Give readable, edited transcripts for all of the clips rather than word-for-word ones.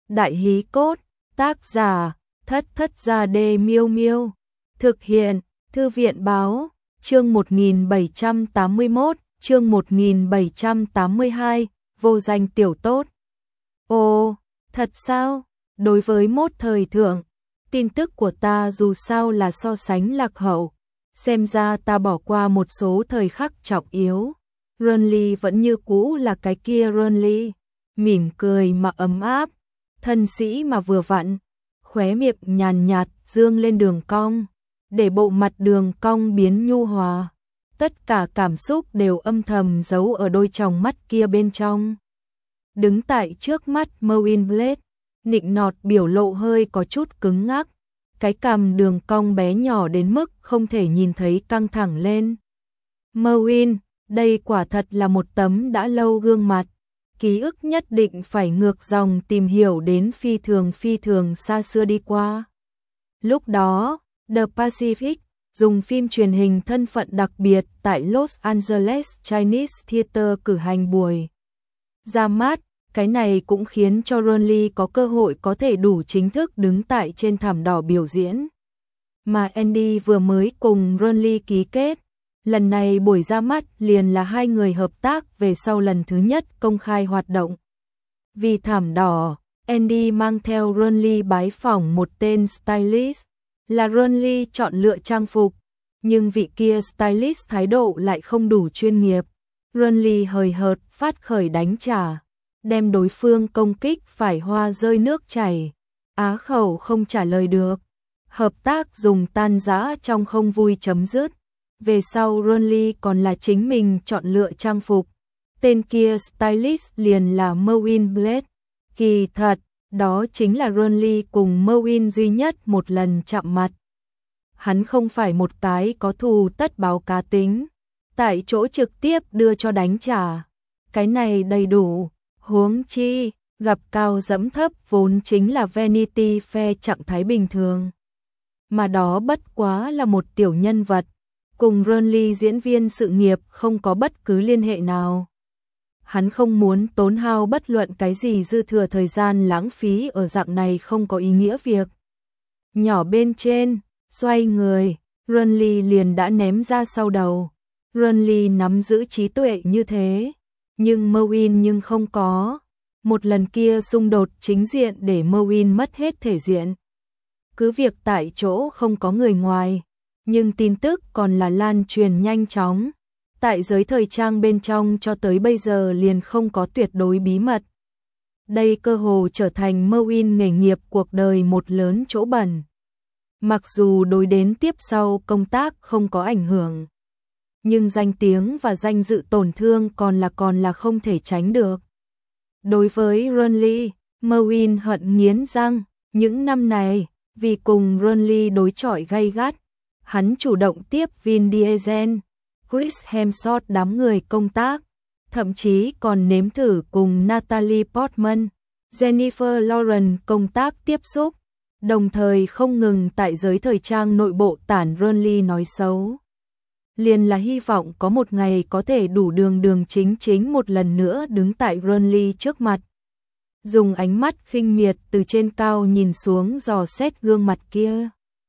Đại hí cốt, tác giả, Thất Thất Gia Đê Miêu Miêu. Thực hiện, Thư viện báo, chương 1781, chương 1782, vô danh tiểu tốt. Ồ, thật sao? Đối với mốt thời thượng, tin tức của ta dù sao là so sánh lạc hậu. Xem ra ta bỏ qua một số thời khắc trọng yếu. Renly vẫn như cũ là cái kia Renly, mỉm cười mà ấm áp, thân sĩ mà vừa vặn, khóe miệng nhàn nhạt dương lên đường cong, để bộ mặt đường cong biến nhu hòa. Tất cả cảm xúc đều âm thầm giấu ở đôi tròng mắt kia bên trong. Đứng tại trước mắt Merwin Blade, nịnh nọt biểu lộ hơi có chút cứng ngắc, cái cằm đường cong bé nhỏ đến mức không thể nhìn thấy căng thẳng lên. Merwin, đây quả thật là một tấm đã lâu gương mặt, ký ức nhất định phải ngược dòng tìm hiểu đến phi thường xa xưa đi qua. Lúc đó, The Pacific dùng phim truyền hình thân phận đặc biệt tại Los Angeles Chinese Theater cử hành buổi ra mắt, cái này cũng khiến cho Renly có cơ hội có thể đủ chính thức đứng tại trên thảm đỏ biểu diễn. Mà Andy vừa mới cùng Renly ký kết, lần này buổi ra mắt liền là hai người hợp tác về sau lần thứ nhất công khai hoạt động. Vì thảm đỏ, Andy mang theo Renly bái phỏng một tên stylist, là Renly chọn lựa trang phục, nhưng vị kia stylist thái độ lại không đủ chuyên nghiệp. Renly hời hợt phát khởi đánh trả, đem đối phương công kích phải hoa rơi nước chảy, á khẩu không trả lời được. Hợp tác dùng tan rã trong không vui chấm dứt. Về sau Renly còn là chính mình chọn lựa trang phục. Tên kia stylist liền là Merwin Blade. Kỳ thật, đó chính là Renly cùng Merwin duy nhất một lần chạm mặt. Hắn không phải một cái có thù tất báo cá tính, tại chỗ trực tiếp đưa cho đánh trả. Cái này đầy đủ, huống chi, gặp cao dẫm thấp vốn chính là Vanity Fair trạng thái bình thường. Mà đó bất quá là một tiểu nhân vật, cùng Renly diễn viên sự nghiệp không có bất cứ liên hệ nào. Hắn không muốn tốn hao bất luận cái gì dư thừa thời gian lãng phí ở dạng này không có ý nghĩa việc. Nhỏ bên trên, xoay người, Renly liền đã ném ra sau đầu. Renly nắm giữ trí tuệ như thế, nhưng Merwin nhưng không có. Một lần kia xung đột chính diện để Merwin mất hết thể diện. Cứ việc tại chỗ không có người ngoài, nhưng tin tức còn là lan truyền nhanh chóng. Tại giới thời trang bên trong cho tới bây giờ liền không có tuyệt đối bí mật. Đây cơ hồ trở thành Merwin nghề nghiệp cuộc đời một lớn chỗ bẩn. Mặc dù đối đến tiếp sau công tác không có ảnh hưởng, nhưng danh tiếng và danh dự tổn thương còn là không thể tránh được. Đối với Renly, Merwin hận nghiến răng. Những năm này, vì cùng Renly đối chọi gay gắt, hắn chủ động tiếp Vin Diesel, Chris Hemsworth đám người công tác, thậm chí còn nếm thử cùng Natalie Portman, Jennifer Lawrence công tác tiếp xúc, đồng thời không ngừng tại giới thời trang nội bộ tản Renly nói xấu. Liền là hy vọng có một ngày có thể đủ đường chính một lần nữa đứng tại Renly trước mặt. Dùng ánh mắt khinh miệt từ trên cao nhìn xuống dò xét gương mặt kia.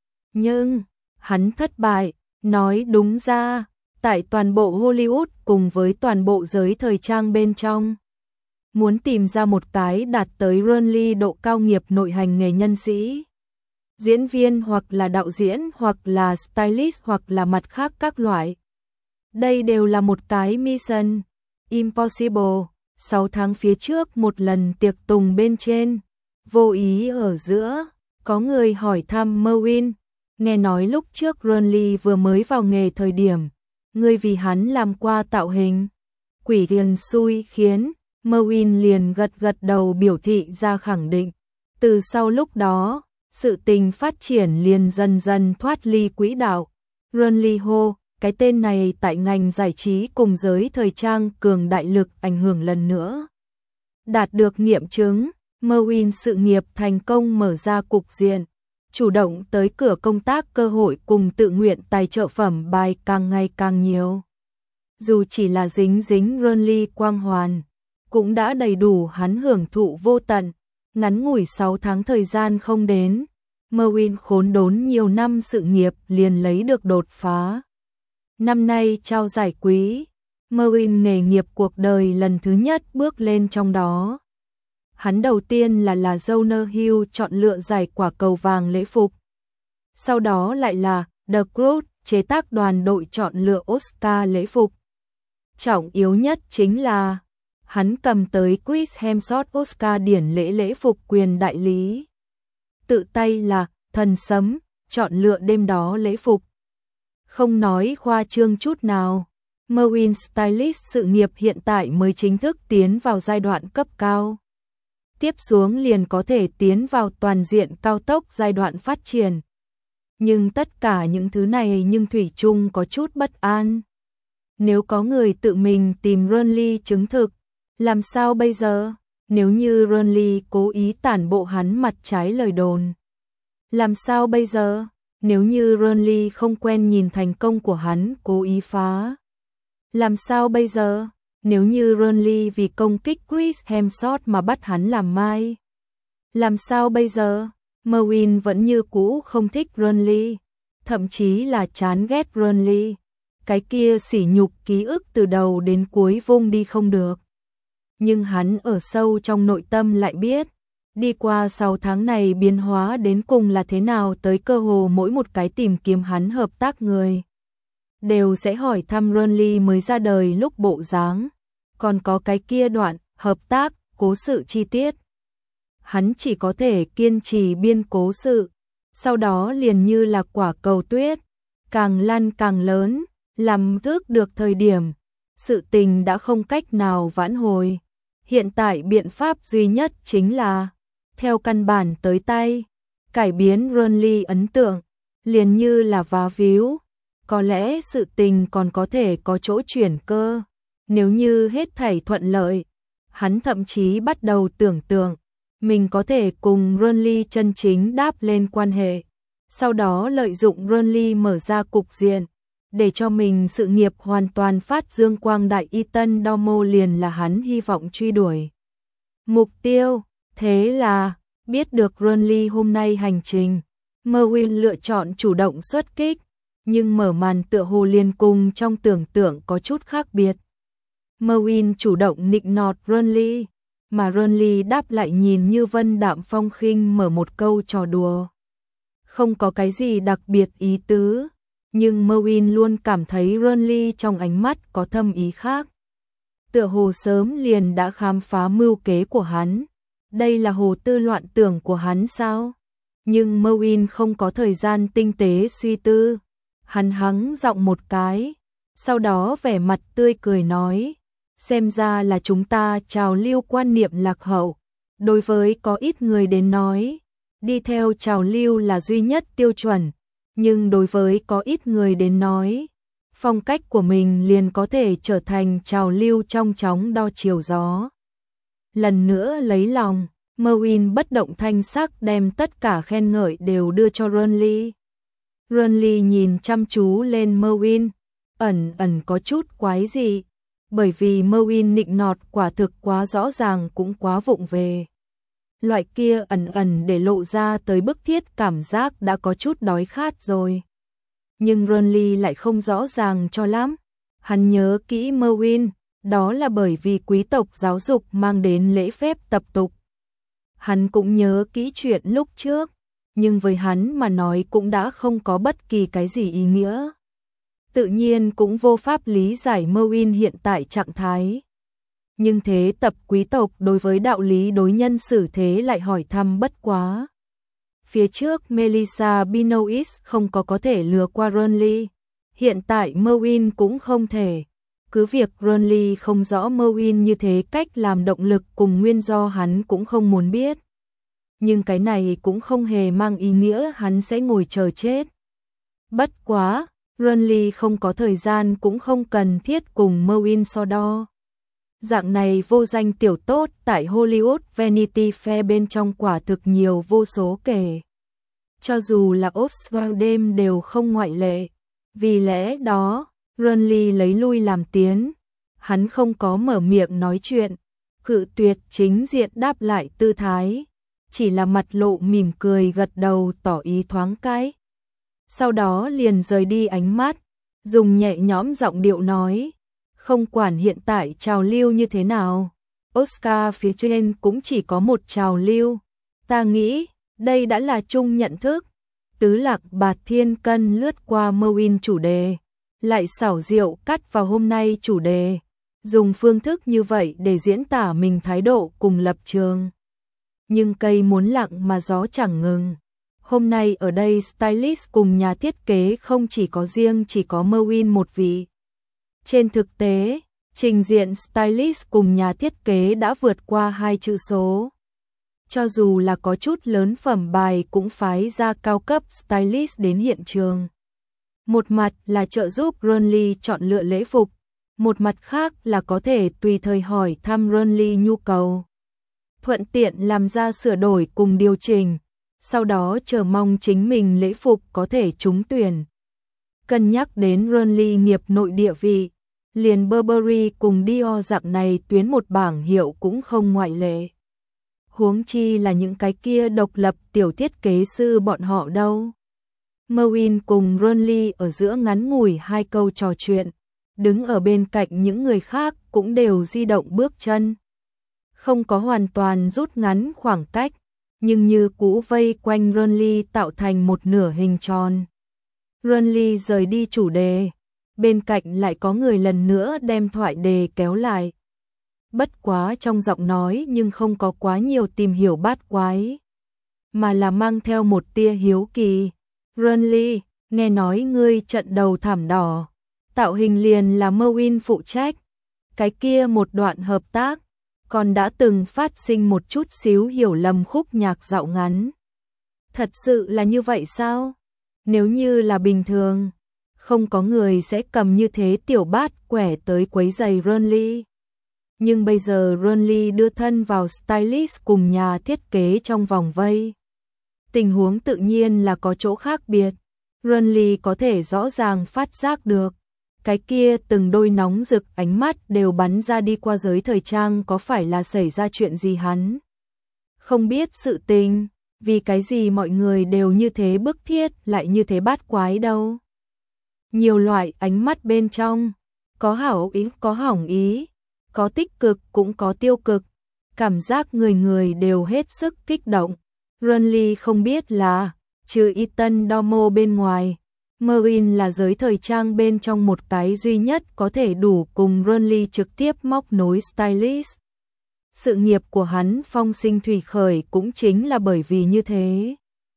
Nhưng, hắn thất bại, nói đúng ra, tại toàn bộ Hollywood cùng với toàn bộ giới thời trang bên trong. Muốn tìm ra một cái đạt tới Renly độ cao nghiệp nội hành nghề nhân sĩ. Diễn viên hoặc là đạo diễn hoặc là stylist hoặc là mặt khác các loại. Đây đều là một cái mission impossible. 6 tháng phía trước một lần tiệc tùng bên trên, vô ý ở giữa, có người hỏi thăm Merwin, nghe nói lúc trước Renly vừa mới vào nghề thời điểm, người vì hắn làm qua tạo hình. Quỷ tiền xui khiến, Merwin liền gật đầu biểu thị ra khẳng định. Từ sau lúc đó, sự tình phát triển liền dần dần thoát ly quỹ đạo. Renly hô, cái tên này tại ngành giải trí cùng giới thời trang cường đại lực ảnh hưởng lần nữa. Đạt được nghiệm chứng, Merwin sự nghiệp thành công mở ra cục diện, chủ động tới cửa công tác cơ hội cùng tự nguyện tài trợ phẩm bài càng ngày càng nhiều. Dù chỉ là dính Renly quang hoàn, cũng đã đầy đủ hắn hưởng thụ vô tận. Ngắn ngủi 6 tháng thời gian không đến, Merwin khốn đốn nhiều năm sự nghiệp liền lấy được đột phá. Năm nay trao giải quý, Merwin nghề nghiệp cuộc đời lần thứ nhất bước lên trong đó. Hắn đầu tiên là Jonah Hill chọn lựa giải quả cầu vàng lễ phục. Sau đó lại là The Croods chế tác đoàn đội chọn lựa Oscar lễ phục. Trọng yếu nhất chính là hắn cầm tới Chris Hemsworth Oscar điển lễ phục quyền đại lý. Tự tay là thần sấm chọn lựa đêm đó lễ phục. Không nói khoa trương chút nào, Merwin Stylist sự nghiệp hiện tại mới chính thức tiến vào giai đoạn cấp cao. Tiếp xuống liền có thể tiến vào toàn diện cao tốc giai đoạn phát triển. Nhưng tất cả những thứ này nhưng thủy chung có chút bất an. Nếu có người tự mình tìm Ronly chứng thực, làm sao bây giờ? Nếu như Ronly cố ý tản bộ hắn mặt trái lời đồn, làm sao bây giờ? Nếu như Ronly không quen nhìn thành công của hắn cố ý phá, làm sao bây giờ? Nếu như Ronly vì công kích Chris Hemsworth mà bắt hắn làm mai, làm sao bây giờ? Merwin vẫn như cũ không thích Ronly, thậm chí là chán ghét Ronly. Cái kia sỉ nhục ký ức từ đầu đến cuối vung đi không được. Nhưng hắn ở sâu trong nội tâm lại biết, đi qua 6 tháng này biến hóa đến cùng là thế nào, tới cơ hồ mỗi một cái tìm kiếm hắn hợp tác người đều sẽ hỏi thăm Ronly mới ra đời lúc bộ dáng, còn có cái kia đoạn hợp tác, cố sự chi tiết. Hắn chỉ có thể kiên trì biên cố sự, sau đó liền như là quả cầu tuyết, càng lăn càng lớn, làm thước được thời điểm, sự tình đã không cách nào vãn hồi. Hiện tại biện pháp duy nhất chính là theo căn bản tới tay, cải biến Ronly ấn tượng, liền như là vá víu. Có lẽ sự tình còn có thể có chỗ chuyển cơ. Nếu như hết thảy thuận lợi, hắn thậm chí bắt đầu tưởng tượng mình có thể cùng Ronly chân chính đáp lên quan hệ, sau đó lợi dụng Ronly mở ra cục diện, để cho mình sự nghiệp hoàn toàn phát dương quang đại. Ethan Dormo liền là hắn hy vọng truy đuổi mục tiêu. Thế là, biết được Ronly hôm nay hành trình, Merwin lựa chọn chủ động xuất kích, nhưng mở màn tựa hồ liền cùng trong tưởng tượng có chút khác biệt. Merwin chủ động nịnh nọt Ronly, mà Ronly đáp lại nhìn như vân đạm phong khinh mở một câu trò đùa. Không có cái gì đặc biệt ý tứ, nhưng Merwin luôn cảm thấy Ronly trong ánh mắt có thâm ý khác. Tựa hồ sớm liền đã khám phá mưu kế của hắn. Đây là hồ tư loạn tưởng của hắn sao? Nhưng Merwin không có thời gian tinh tế suy tư. Hắn hắng giọng một cái, sau đó vẻ mặt tươi cười nói, xem ra là chúng ta trào lưu quan niệm lạc hậu. Đối với có ít người đến nói, đi theo trào lưu là duy nhất tiêu chuẩn, nhưng đối với có ít người đến nói, phong cách của mình liền có thể trở thành trào lưu trong chóng đo chiều gió. Lần nữa lấy lòng, Merwin bất động thanh sắc đem tất cả khen ngợi đều đưa cho Ronly. Ronly nhìn chăm chú lên Merwin, ẩn ẩn có chút quái dị, bởi vì Merwin nịnh nọt quả thực quá rõ ràng cũng quá vụng về. Loại kia ẩn ẩn để lộ ra tới bức thiết cảm giác đã có chút đói khát rồi. Nhưng Ronly lại không rõ ràng cho lắm. Hắn nhớ kỹ Merwin, đó là bởi vì quý tộc giáo dục mang đến lễ phép tập tục. Hắn cũng nhớ kỹ chuyện lúc trước, nhưng với hắn mà nói cũng đã không có bất kỳ cái gì ý nghĩa. Tự nhiên cũng vô pháp lý giải Merwin hiện tại trạng thái. Nhưng thế tập quý tộc đối với đạo lý đối nhân xử thế lại hỏi thăm bất quá. Phía trước Melissa Benoist không có thể lừa qua Ronly, hiện tại Merwin cũng không thể. Cứ việc Ronly không rõ Merwin như thế cách làm động lực cùng nguyên do hắn cũng không muốn biết. Nhưng cái này cũng không hề mang ý nghĩa hắn sẽ ngồi chờ chết. Bất quá, Ronly không có thời gian cũng không cần thiết cùng Merwin so đo. Dạng này vô danh tiểu tốt tại Hollywood Vanity Fair bên trong quả thực nhiều vô số kể. Cho dù là Oswald đêm đều không ngoại lệ. Vì lẽ đó, Ronly lấy lui làm tiến. Hắn không có mở miệng nói chuyện, cự tuyệt chính diện đáp lại tư thái. chỉ là mặt lộ mỉm cười gật đầu tỏ ý thoáng cái. Sau đó liền rời đi ánh mắt, dùng nhẹ nhõm giọng điệu nói, không quản hiện tại trào lưu như thế nào, Oscar phía trên cũng chỉ có một trào lưu. Ta nghĩ, đây đã là chung nhận thức. Tứ Lạc Bạt Thiên Cân lướt qua Mowin chủ đề, lại xảo diệu cắt vào hôm nay chủ đề, dùng phương thức như vậy để diễn tả mình thái độ cùng lập trường. Nhưng cây muốn lặng mà gió chẳng ngừng. Hôm nay ở đây stylist cùng nhà thiết kế không chỉ có riêng chỉ có Mowin một vị. Trên thực tế, trình diện stylist cùng nhà thiết kế đã vượt qua 2 chữ số. Cho dù là có chút lớn phẩm bài cũng phái ra cao cấp stylist đến hiện trường. Một mặt là trợ giúp Ronly chọn lựa lễ phục, một mặt khác là có thể tùy thời hỏi thăm Ronly nhu cầu, thuận tiện làm ra sửa đổi cùng điều chỉnh, sau đó chờ mong chính mình lễ phục có thể trúng tuyển. Cân nhắc đến Ronly nghiệp nội địa vị, liền Burberry cùng Dior dạng này tuyến một bảng hiệu cũng không ngoại lệ. Huống chi là những cái kia độc lập tiểu thiết kế sư bọn họ đâu. Mowin cùng Ronly ở giữa ngắn ngủi 2 câu trò chuyện, đứng ở bên cạnh những người khác cũng đều di động bước chân. Không có hoàn toàn rút ngắn khoảng cách, nhưng như cũ vây quanh Ronly tạo thành một nửa hình tròn. Ronly rời đi chủ đề, bên cạnh lại có người lần nữa đem thoại đề kéo lại. Bất quá trong giọng nói nhưng không có quá nhiều tìm hiểu bát quái, mà là mang theo một tia hiếu kỳ. Ronly, nghe nói ngươi trận đầu thảm đỏ, tạo hình liền là Mowin phụ trách, cái kia một đoạn hợp tác, còn đã từng phát sinh một chút xíu hiểu lầm khúc nhạc dạo ngắn. Thật sự là như vậy sao? Nếu như là bình thường, không có người sẽ cầm như thế tiểu bát quẻ tới quấy giày Ronly. Nhưng bây giờ Ronly đưa thân vào stylist cùng nhà thiết kế trong vòng vây. Tình huống tự nhiên là có chỗ khác biệt. Ronly có thể rõ ràng phát giác được. Cái kia từng đôi nóng rực ánh mắt đều bắn ra đi qua giới thời trang có phải là xảy ra chuyện gì hắn. Không biết sự tình, vì cái gì mọi người đều như thế bức thiết lại như thế bát quái đâu. Nhiều loại ánh mắt bên trong, có hảo ý có hỏng ý, có tích cực cũng có tiêu cực, cảm giác người người đều hết sức kích động. Ronly không biết là, trừ Ethan Domo bên ngoài, Mowin là giới thời trang bên trong một cái duy nhất có thể đủ cùng Ronly trực tiếp móc nối stylist. Sự nghiệp của hắn phong sinh thủy khởi cũng chính là bởi vì như thế.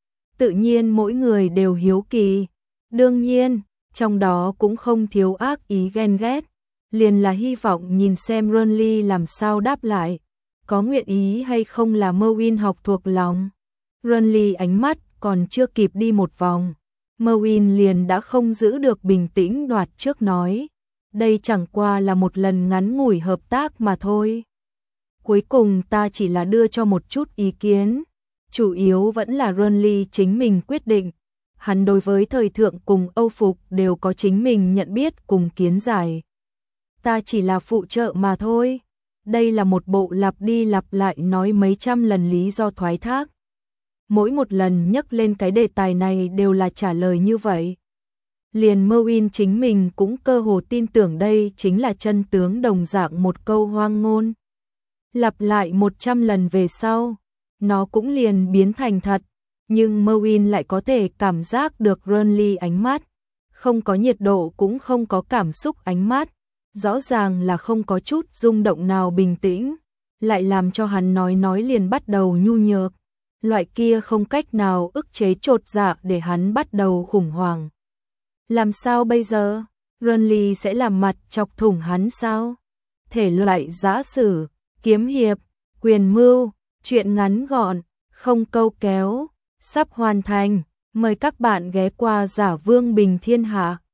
Tự nhiên mỗi người đều hiếu kỳ. Đương nhiên, trong đó cũng không thiếu ác ý ghen ghét. Liền là hy vọng nhìn xem Ronly làm sao đáp lại. Có nguyện ý hay không là Mowin học thuộc lòng. Ronly ánh mắt còn chưa kịp đi một vòng. Mowin liền đã không giữ được bình tĩnh đoạt trước nói. Đây chẳng qua là một lần ngắn ngủi hợp tác mà thôi. Cuối cùng ta chỉ là đưa cho một chút ý kiến. Chủ yếu vẫn là Ronly chính mình quyết định. Hắn đối với thời thượng cùng Âu phục đều có chính mình nhận biết cùng kiến giải. Ta chỉ là phụ trợ mà thôi. Đây là một bộ lặp đi lặp lại nói mấy trăm lần lý do thoái thác. Mỗi một lần nhắc lên cái đề tài này đều là trả lời như vậy. Liền Mowin chính mình cũng cơ hồ tin tưởng đây chính là chân tướng đồng dạng một câu hoang ngôn. Lặp lại 100 lần về sau, nó cũng liền biến thành thật. Nhưng Mowin lại có thể cảm giác được Ronly ánh mắt. Không có nhiệt độ cũng không có cảm xúc ánh mắt. Rõ ràng là không có chút rung động nào bình tĩnh. Lại làm cho hắn nói liền bắt đầu nhu nhược. Loại kia không cách nào ức chế chột dạ để hắn bắt đầu khủng hoảng. Làm sao bây giờ? Ronly sẽ làm mặt chọc thủng hắn sao? Thể loại giã sử, kiếm hiệp, quyền mưu, chuyện ngắn gọn, không câu kéo, sắp hoàn thành. Mời các bạn ghé qua Giả Vương Bình Thiên Hạ.